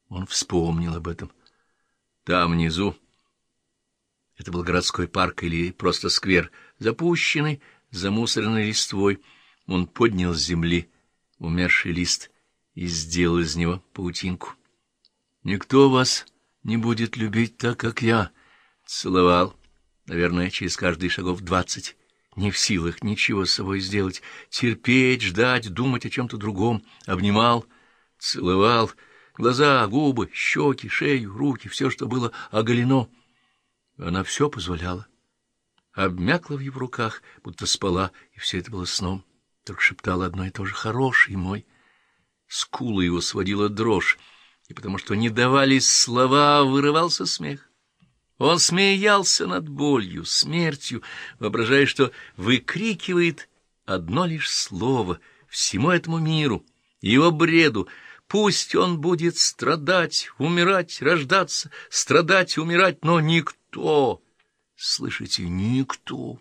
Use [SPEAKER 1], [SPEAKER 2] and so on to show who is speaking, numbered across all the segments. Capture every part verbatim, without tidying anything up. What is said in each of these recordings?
[SPEAKER 1] Он вспомнил об этом. Там внизу, это был городской парк или просто сквер, запущенный, замусоренной листвой, он поднял с земли умерший лист и сделал из него паутинку. «Никто вас не будет любить так, как я». Целовал, наверное, через каждые шагов двадцать, не в силах ничего с собой сделать, терпеть, ждать, думать о чем-то другом. Обнимал, целовал, глаза, губы, щеки, шею, руки, все, что было оголено. Она все позволяла. Обмякла в его руках, будто спала, и все это было сном. Только шептала одно и то же: «Хороший мой». Скула его сводила дрожь, и потому что не давались слова, вырывался смех. Он смеялся над болью, смертью, воображая, что выкрикивает одно лишь слово всему этому миру, его бреду. Пусть он будет страдать, умирать, рождаться, страдать, умирать, но никто, слышите, никто.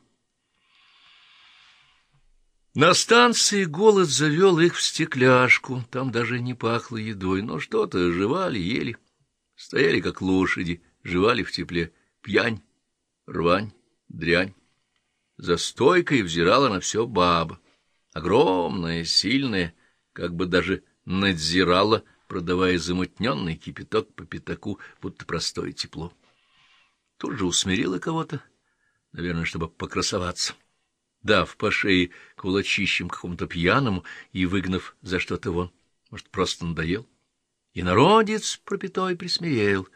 [SPEAKER 1] На станции голод завел их в стекляшку, там даже не пахло едой, но что-то жевали, ели, стояли как лошади, жевали в тепле. Пьянь, рвань, дрянь. За стойкой взирала на все баба, огромная, сильная, как бы даже надзирала, продавая замутненный кипяток по пятаку, будто простое тепло. Тут же усмирила кого-то, наверное, чтобы покрасоваться, дав по шее кулачищем какому-то пьяному и выгнав за что-то вон. Может, просто надоел? И народец пропитой присмирел.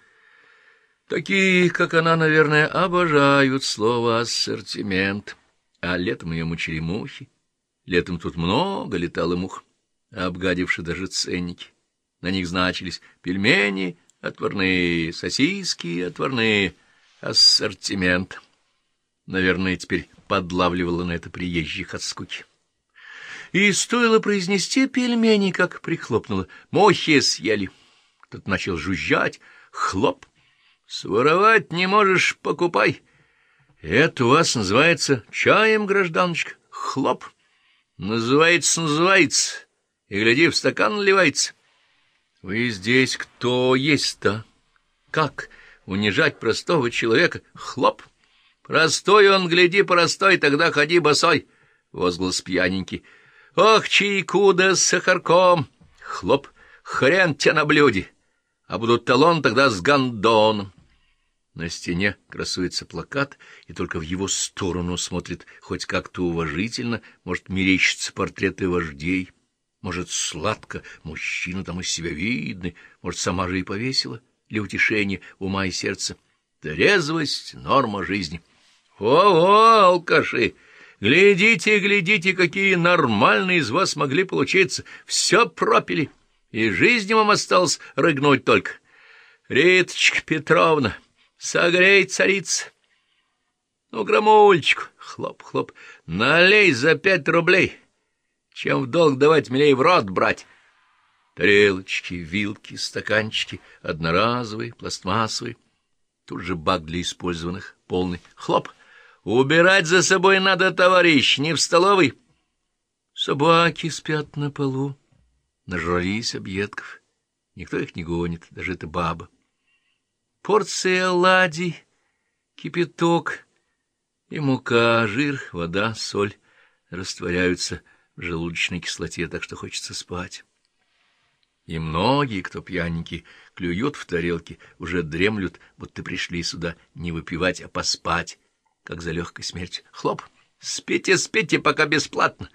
[SPEAKER 1] Такие, как она, наверное, обожают слово «ассортимент». А летом ее мучили мухи. Летом тут много летало мух, обгадивши даже ценники. На них значились пельмени отварные, сосиски отварные, ассортимент. Наверное, теперь подлавливала на это приезжих от скуки. И стоило произнести пельмени, как прихлопнуло. Мухи съели. Кто-то начал жужжать. Хлоп. Своровать не можешь, покупай. Это у вас называется чаем, гражданочка? Хлоп. Называется, называется. И, гляди, в стакан наливается. Вы здесь кто есть-то? Как унижать простого человека? Хлоп. Простой он, гляди, простой, тогда ходи босой. Возглас пьяненький. Ох, чайку да с сахарком. Хлоп. Хрен тебе на блюде. А будут талон тогда с гондоном. На стене красуется плакат, и только в его сторону смотрит хоть как-то уважительно, может, мерещатся портреты вождей, может, сладко, мужчина там из себя видный, может, сама же и повесила для утешения ума и сердца. Трезвость — норма жизни. О-о, алкаши! Глядите, глядите, какие нормальные из вас могли получиться. Все пропили, и жизни вам осталось рыгнуть только. Риточка Петровна, согрей, царица. Ну, грамульчику, хлоп-хлоп, налей за пять рублей. Чем в долг давать, милей в рот брать. Тарелочки, вилки, стаканчики, одноразовые, пластмассовые. Тут же бак для использованных, полный. Хлоп. Убирать за собой надо, товарищ, не в столовой. Собаки спят на полу, нажрались объедков. Никто их не гонит, даже эта баба. Порция оладий, кипяток и мука, жир, вода, соль растворяются в желудочной кислоте, так что хочется спать. И многие, кто пьяненький, клюют в тарелки, уже дремлют, будто пришли сюда не выпивать, а поспать, как за легкой смертью. Хлоп! Спите, спите, пока бесплатно.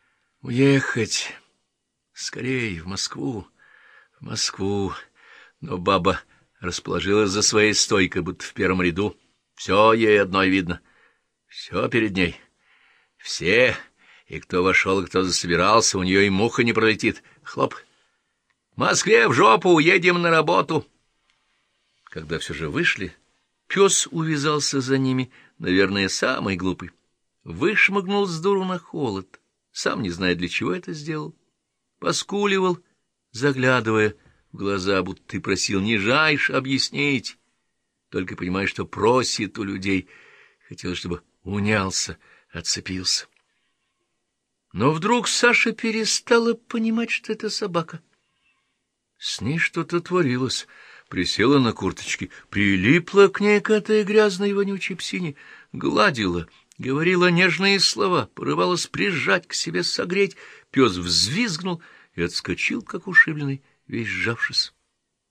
[SPEAKER 1] Уехать скорее в Москву, в Москву. Но баба расположилась за своей стойкой, будто в первом ряду. Все ей одной видно. Все перед ней. Все. И кто вошел, и кто засобирался, у нее и муха не пролетит. Хлоп. В Москве в жопу, уедем на работу. Когда все же вышли, пес увязался за ними, наверное, самый глупый. Вышмыгнул с дуру на холод, сам не зная, для чего это сделал. Поскуливал, заглядывая в глаза, будто ты просил нижайше объяснить. Только понимаешь, что просит у людей. Хотелось, чтобы унялся, отцепился. Но вдруг Саша перестала понимать, что это собака. С ней что-то творилось. Присела на курточки, прилипла к ней к этой грязной вонючей псине, гладила, говорила нежные слова, порывалась прижать к себе, согреть. Пес взвизгнул и отскочил, как ушибленный, весь сжавшись.